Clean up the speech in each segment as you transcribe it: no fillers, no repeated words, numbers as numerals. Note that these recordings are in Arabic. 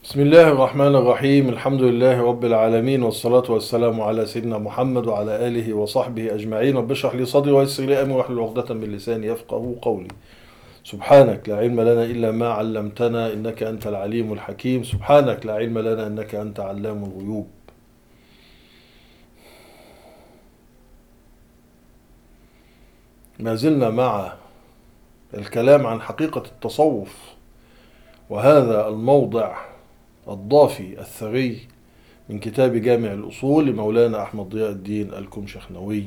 بسم الله الرحمن الرحيم. الحمد لله رب العالمين، والصلاة والسلام على سيدنا محمد وعلى آله وصحبه أجمعين. رب اشرح لي صدري ويسر لي أمري واحلل عقدة من لساني يفقهوا قولي. سبحانك لا علم لنا إلا ما علمتنا إنك أنت العليم الحكيم. سبحانك لا علم لنا إنك أنت علام الغيوب. ما زلنا مع الكلام عن حقيقة التصوف، وهذا الموضع الضافي الثري من كتاب جامع الأصول لمولانا أحمد ضياء الدين الكمشخنوي،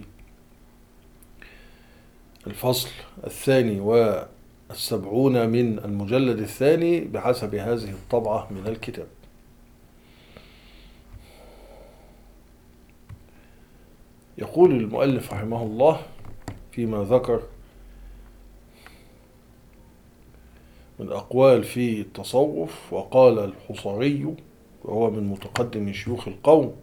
الفصل 72 من المجلد الثاني بحسب هذه الطبعة من الكتاب. يقول المؤلف رحمه الله فيما ذكر من أقوال في التصوف: وقال الحصري وهو من متقدم شيوخ القوم: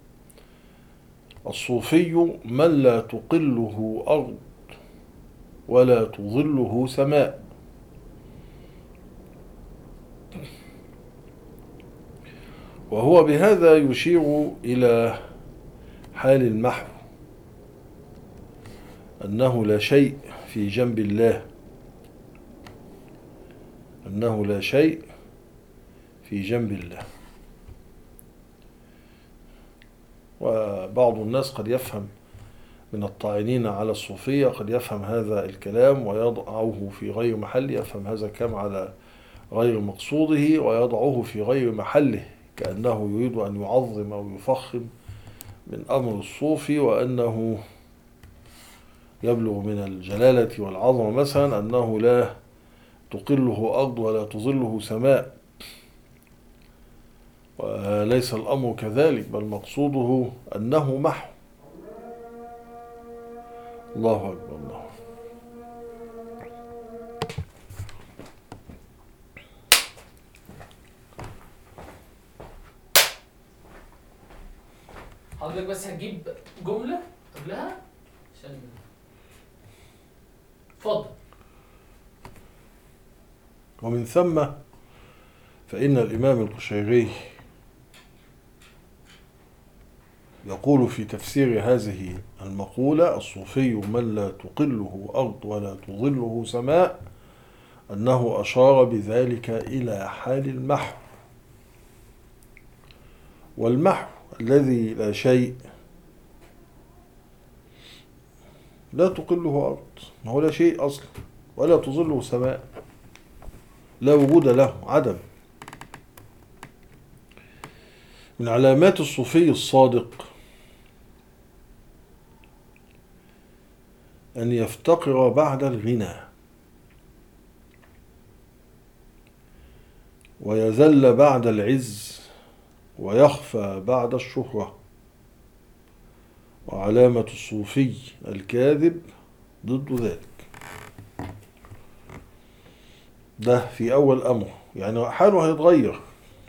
الصوفي من لا تقله أرض ولا تظله سماء، وهو بهذا يشير إلى حال المحو، أنه لا شيء في جنب الله، أنه لا شيء في جنب الله. وبعض الناس قد يفهم من الطاعنين على الصوفية، قد يفهم هذا الكلام ويضعه في غير محله، يفهم هذا الكلام على غير مقصوده ويضعه في غير محله، كأنه يريد أن يعظم أو يفخم من أمر الصوفي، وأنه يبلغ من الجلالة والعظمة مثلا أنه لا تقله أرض ولا تظله سماء. وليس الأمر كذلك، بل مقصوده أنه محو. الله أكبر. الله. حضرتك بس هتجيب جملة قبلها عشان اتفضل. ومن ثم فإن الإمام القشيري يقول في تفسير هذه المقولة: الصوفي من لا تقله أرض ولا تظله سماء، أنه أشار بذلك إلى حال المحو. والمحو الذي لا شيء لا تقله أرض، ما هو لا شيء أصلا، ولا تظله سماء، لا وجود له، عدم. من علامات الصوفي الصادق أن يفتقر بعد الغنى، ويذل بعد العز، ويخفى بعد الشهرة. وعلامة الصوفي الكاذب ضد ذلك. ده في أول أمر، يعني حاله هيتغير،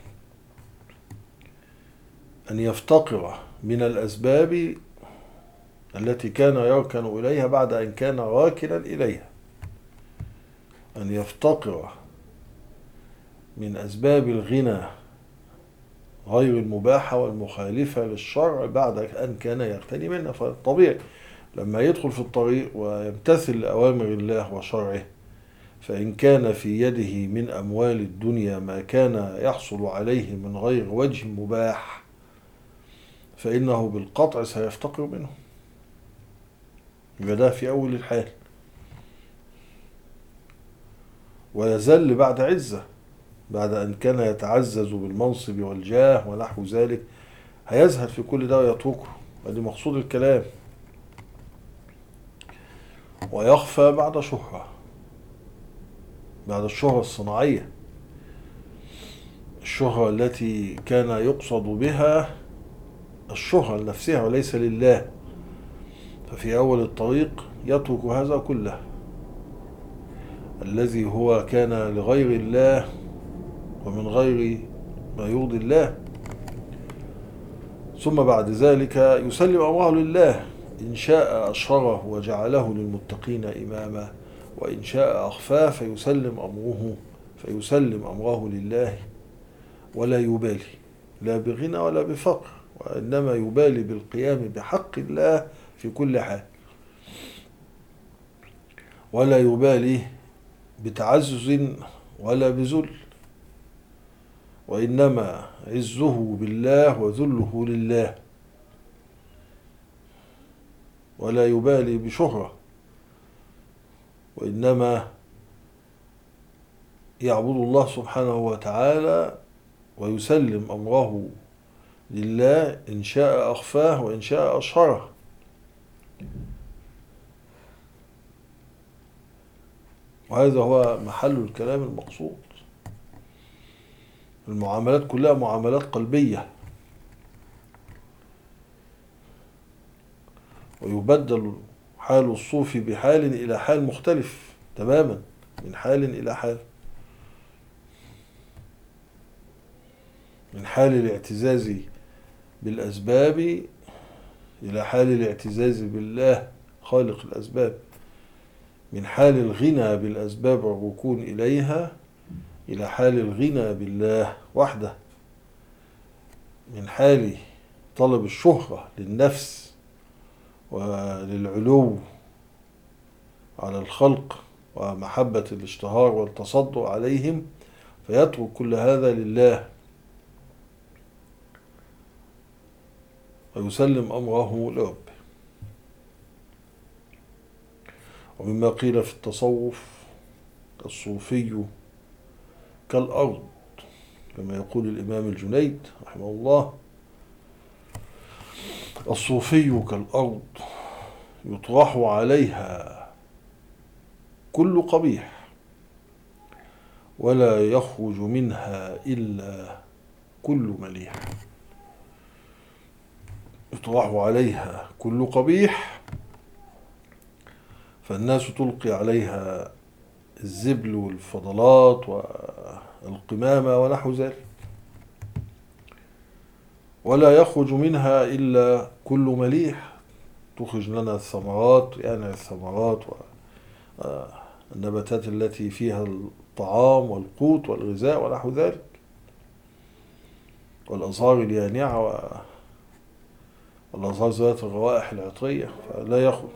أن يفتقر من الأسباب التي كان يركن إليها بعد أن كان راكنا إليها، أن يفتقر من أسباب الغنى غير المباحة والمخالفة للشرع بعد أن كان يغتني منها. فالطبيعي لما يدخل في الطريق ويمتثل لأوامر الله وشرعه، فإن كان في يده من أموال الدنيا ما كان يحصل عليه من غير وجه مباح، فإنه بالقطع سيفتقر منه. يبقى ده في أول الحال. ويذل بعد عزة، بعد أن كان يتعزز بالمنصب والجاه ونحو ذلك، هيزهد في كل ده ويتركه. ادي مقصود الكلام. ويخفى بعد شهرة، بعد الشهرة الصناعية، الشهرة التي كان يقصد بها الشهرة لنفسها وليس لله، ففي أول الطريق يترك هذا كله الذي هو كان لغير الله ومن غير ما يرضي الله، ثم بعد ذلك يسلم أمره لله. إن شاء أشهره وجعله للمتقين إماما، وإن شاء أخفاه فيسلم أمره لله ولا يبالي لا بغنى ولا بفقر، وإنما يبالي بالقيام بحق الله في كل حال، ولا يبالي بتعزز ولا بذل، وإنما عزه بالله وذله لله، ولا يبالي بشهرة، وإنما يعبد الله سبحانه وتعالى ويسلم أمره لله، إن شاء أخفاه وإن شاء أشهره. وهذا هو محل الكلام المقصود. المعاملات كلها معاملات قلبية، ويبدل حال الصوفي بحال إلى حال مختلف تماما، من حال إلى حال، من حال الاعتزاز بالأسباب إلى حال الاعتزاز بالله خالق الأسباب، من حال الغنى بالأسباب والركون إليها إلى حال الغنى بالله وحده، من حال طلب الشهرة للنفس وللعلو على الخلق ومحبة الاشتهار والتصدر عليهم، فيترك كل هذا لله ويسلم أمره لربه. ومما قيل في التصوف: الصوفي كالأرض، كما يقول الإمام الجنيد رحمه الله: الصوفي كالأرض يطرح عليها كل قبيح ولا يخرج منها إلا كل مليح. يطرح عليها كل قبيح، فالناس تلقي عليها الزبل والفضلات والقمامة ونحو ذلك، ولا يخرج منها إلا كل مليح، تخرج لنا الثمرات، يعني الثمرات والنباتات التي فيها الطعام والقوت والغذاء ونحو ذلك، والأزهار اليانعة والأزهار ذات الروائح العطرية، فلا يخرج.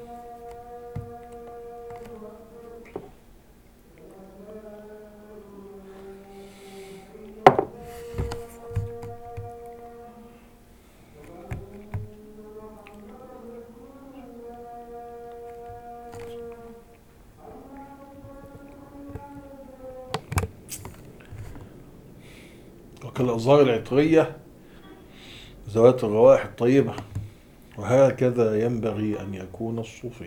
وكالأزهار العطرية ذوات الروائح الطيبة، وهكذا ينبغي أن يكون الصوفي.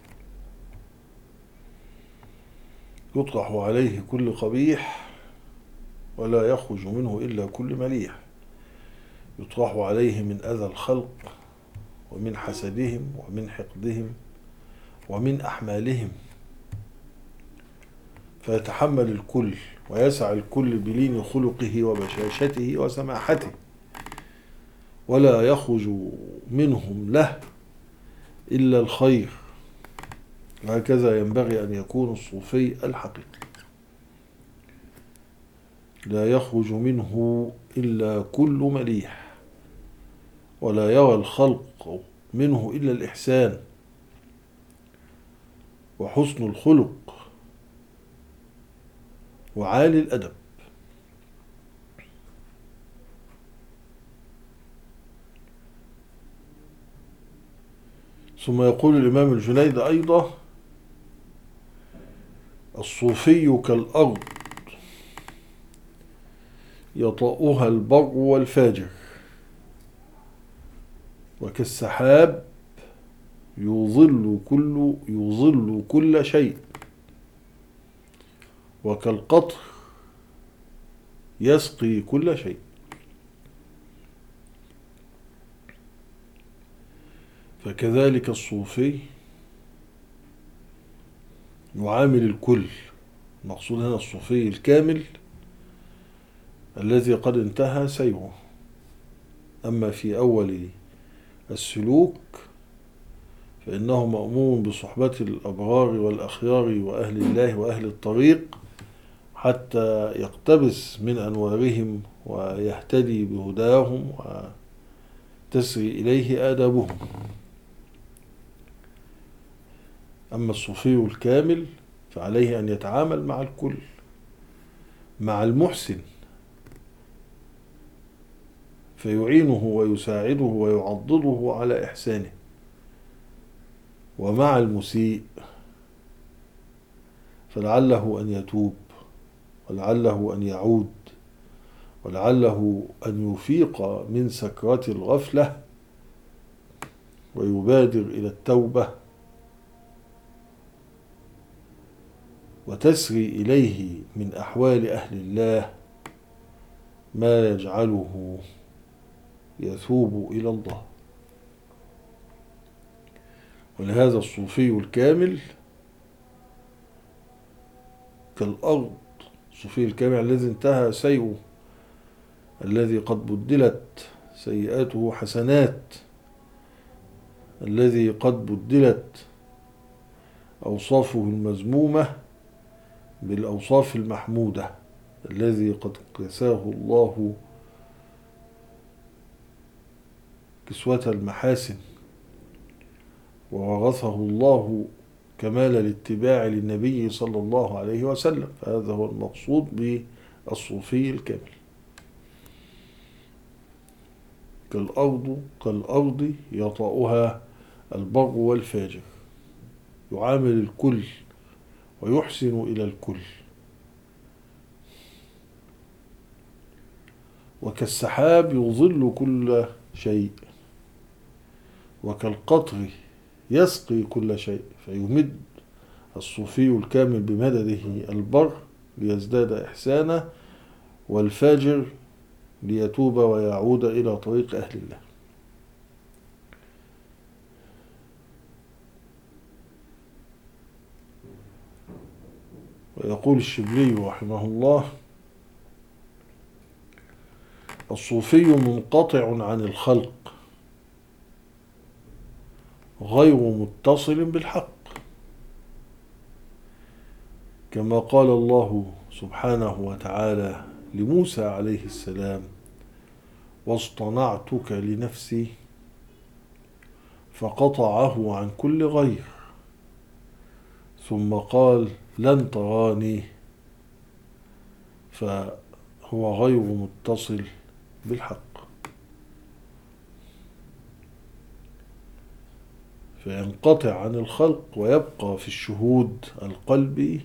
يطرح عليه كل قبيح ولا يخرج منه إلا كل مليح، يطرح عليه من أذى الخلق ومن حسدهم ومن حقدهم ومن أحمالهم، فيتحمل الكل ويسع الكل بلين خلقه وبشاشته وسماحته، ولا يخرج منهم له إلا الخير. وهكذا ينبغي أن يكون الصوفي الحقيقي، لا يخرج منه إلا كل مليح، ولا يرى الخلق منه إلا الإحسان وحسن الخلق وعالي الأدب. ثم يقول الإمام الجنيد أيضا: الصوفي كالأرض يطأها البر والفاجر، وكالسحاب يظل كل شيء، وكالقطر يسقي كل شيء. فكذلك الصوفي يعامل الكل. المقصود هنا الصوفي الكامل الذي قد انتهى سيره. أما في أول السلوك فإنه مأمور بصحبة الأبرار والأخيار وأهل الله وأهل الطريق، حتى يقتبس من أنوارهم ويهتدي بهداهم وتسري إليه آدابهم. أما الصوفي الكامل فعليه أن يتعامل مع الكل، مع المحسن فيعينه ويساعده ويعضده على إحسانه، ومع المسيء فلعله أن يتوب، ولعله أن يعود، ولعله أن يفيق من سكرات الغفلة ويبادر إلى التوبة، وتسري إليه من أحوال أهل الله ما يجعله يثوب إلى الله. ولهذا الصوفي الكامل كالأرض، الصوفي الكامل الذي انتهى سيئه، الذي قد بدلت سيئاته حسنات، الذي قد بدلت أوصافه المذمومة بالأوصاف المحمودة، الذي قد كساه الله كسوة المحاسن، وورثه الله كمال الاتباع للنبي صلى الله عليه وسلم. فهذا هو المقصود بالصوفي الكامل. كالأرض يطأها البر والفاجر، يعامل الكل ويحسن إلى الكل. وكالسحاب يظل كل شيء، وكالقطر يسقي كل شيء. فيمد الصوفي الكامل بمدده البر ليزداد إحسانه، والفاجر ليتوب ويعود إلى طريق أهل الله. ويقول الشبلي رحمه الله: الصوفي منقطع عن الخلق غير متصل بالحق، كما قال الله سبحانه وتعالى لموسى عليه السلام: واصطنعتك لنفسي، فقطعه عن كل غير، ثم قال: لن تراني، فهو غير متصل بالحق. فينقطع عن الخلق ويبقى في الشهود القلبي،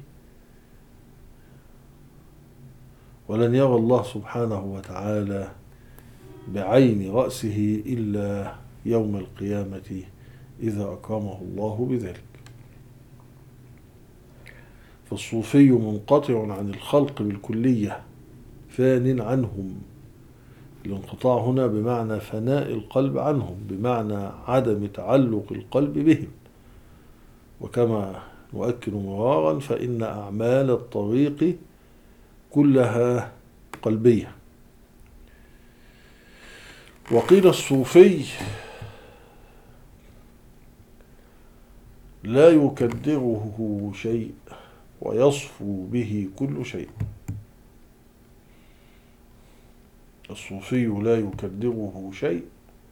ولن يرى الله سبحانه وتعالى بعين رأسه إلا يوم القيامة إذا أكرمه الله بذلك. فالصوفي منقطع عن الخلق بالكلية، فان عنهم. الانقطاع هنا بمعنى فناء القلب عنهم، بمعنى عدم تعلق القلب بهم. وكما نؤكد مرارا فإن أعمال الطريق كلها قلبية. وقيل الصوفي لا يكدره شيء ويصفو به كل شيء. الصوفي لا يكدره شيء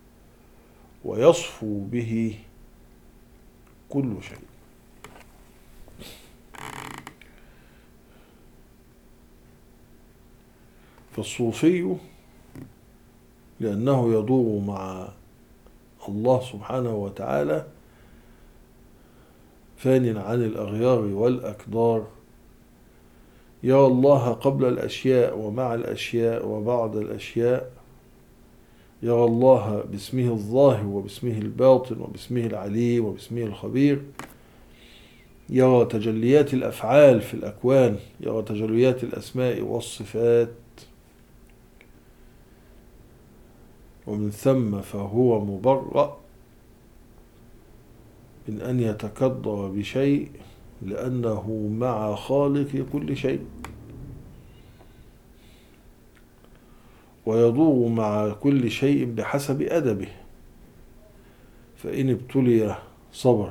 ويصفو به كل شيء. فالصوفي لأنه يدور مع الله سبحانه وتعالى فان عن الأغيار والأكدار، يرى الله قبل الأشياء ومع الأشياء وبعد الأشياء، يرى الله باسمه الظاهر وباسمه الباطن وباسمه العليم وباسمه الخبير، يرى تجليات الأفعال في الأكوان، يرى تجليات الأسماء والصفات، ومن ثم فهو مبرأ من أن يتكدر بشيء، لأنه مع خالق كل شيء، ويدور مع كل شيء بحسب أدبه. فإن ابتلي صبر،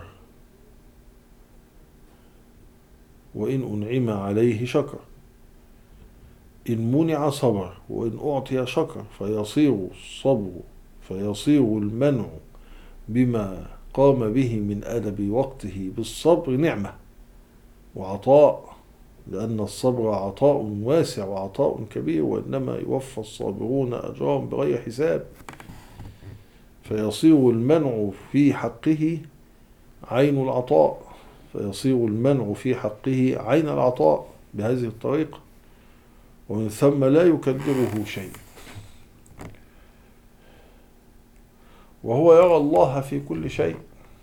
وإن أنعم عليه شكر، إن منع صبر وإن أعطي شكر، فيصير المنع بما قام به من أدب وقته بالصبر نعمة وعطاء، لأن الصبر عطاء واسع وعطاء كبير، وإنما يوفى الصابرون أجرهم بغير حساب. فيصير المنع في حقه عين العطاء، عين العطاء بهذه الطريقة، ومن ثم لا يكدره شيء، وهو يرى الله في كل شيء،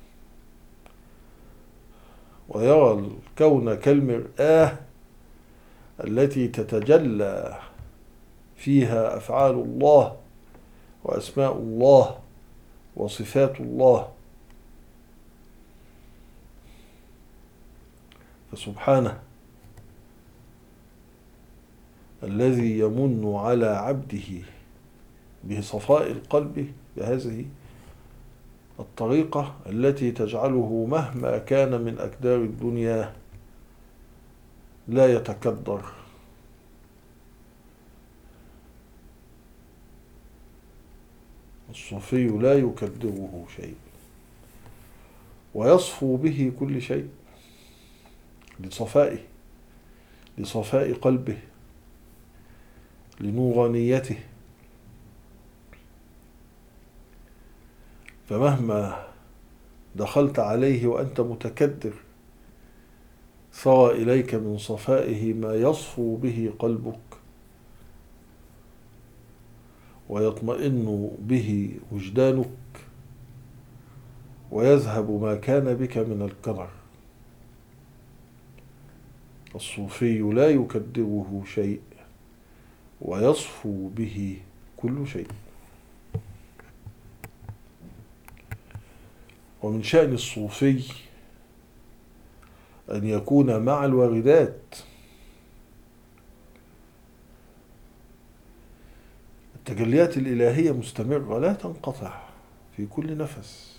ويرى الكون كالمرآة التي تتجلى فيها أفعال الله وأسماء الله وصفات الله. فسبحانه الذي يمن على عبده بصفاء القلب بهذه الطريقة التي تجعله مهما كان من أكدار الدنيا لا يتكدر، الصوفي لا يكدره شيء، ويصفو به كل شيء لصفاء قلبه، لنورانيته. فمهما دخلت عليه وأنت متكدر صار إليك من صفائه ما يصفو به قلبك ويطمئن به وجدانك، ويذهب ما كان بك من الكدر. الصوفي لا يكدره شيء ويصفو به كل شيء. ومن شأن الصوفي أن يكون مع الواردات. التجليات الإلهية مستمرة لا تنقطع في كل نفس.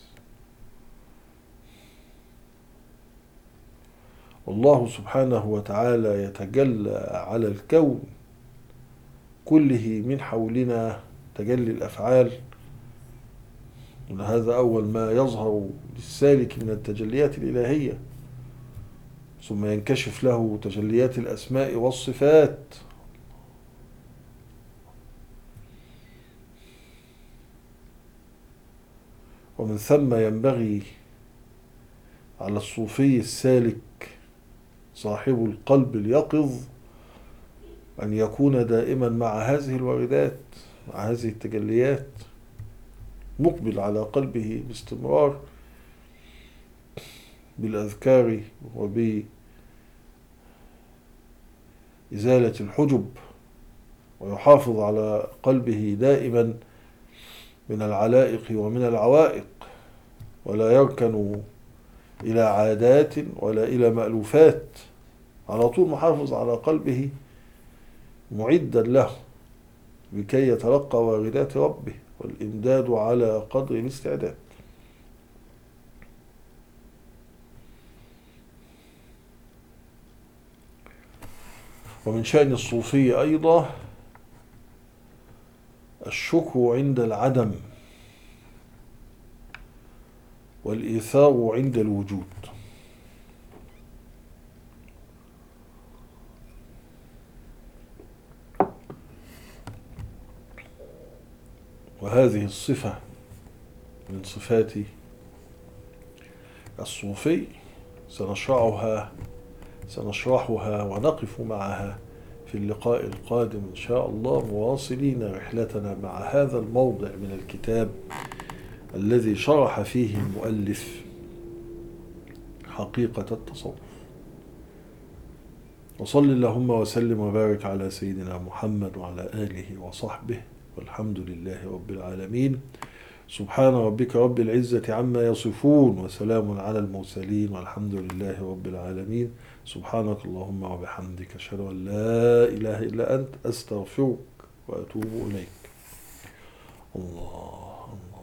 والله سبحانه وتعالى يتجلى على الكون كله من حولنا تجلي الأفعال، وهذا أول ما يظهر للسالك من التجليات الإلهية، ثم ينكشف له تجليات الأسماء والصفات. ومن ثم ينبغي على الصوفي السالك صاحب القلب اليقظ أن يكون دائما مع هذه الواردات، مع هذه التجليات، مقبل على قلبه باستمرار بالأذكار وبإزالة الحجب، ويحافظ على قلبه دائما من العلائق ومن العوائق، ولا يركن إلى عادات ولا إلى مألوفات، على طول محافظ على قلبه معدا له لكي يتلقى واردات ربه، والإمداد على قدر الاستعداد. ومن شأن الصوفي أيضا الشكر عند العدم والإيثار عند الوجود. وهذه الصفة من صفات الصوفي سنشرحها ونقف معها في اللقاء القادم إن شاء الله، مواصلين رحلتنا مع هذا الموضع من الكتاب الذي شرح فيه المؤلف حقيقة التصوف. وصل اللهم وسلم وبارك على سيدنا محمد وعلى آله وصحبه، والحمد لله رب العالمين. سبحان ربك رب العزة عما يصفون، وسلام على المرسلين، والحمد لله رب العالمين. سبحانك اللهم وبحمدك، أشهد أن لا إله إلا أنت، أستغفرك وأتوب إليك. الله